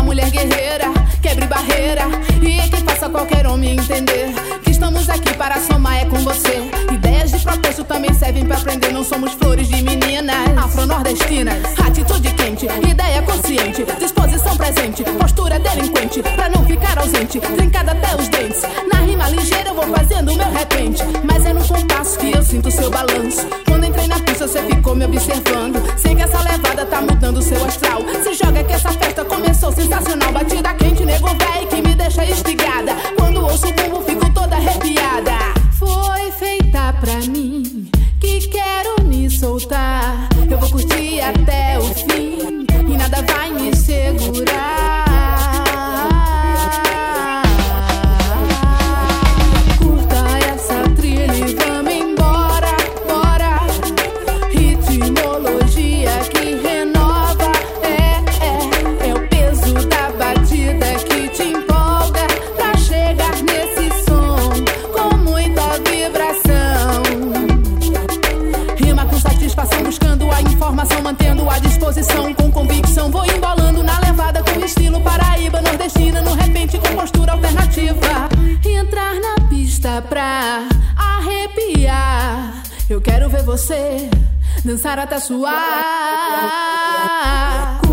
uma mulher guerreira, quebre barreira e que faça qualquer homem entender que estamos aqui para somar, é com você. Ideias de protesto também servem pra aprender. Não somos flores de meninas afro-nordestinas. Atitude quente, ideia consciente, disposição presente, postura delinquente, pra não ficar ausente, trincada até os dentes. Na rima ligeira eu vou fazendo o meu repente, mas é no compasso que eu sinto seu balanço. Quando entrei na pista você ficou me observando. Sei que essa levada tá mudando o seu astral. Se joga que essa festa começou sensacional. Batida quente, nego véi, que me deixa instigada. Quando ouço o bumbo fico toda arrepiada. Foi feita pra mim, que quero me soltar. Eu vou curtir até o fim e nada vai me segurar. Mantendo a disposição, com convicção vou embolando na levada com estilo paraíba, nordestina, no repente com postura alternativa. Entrar na pista pra arrepiar. Eu quero ver você dançar até suar.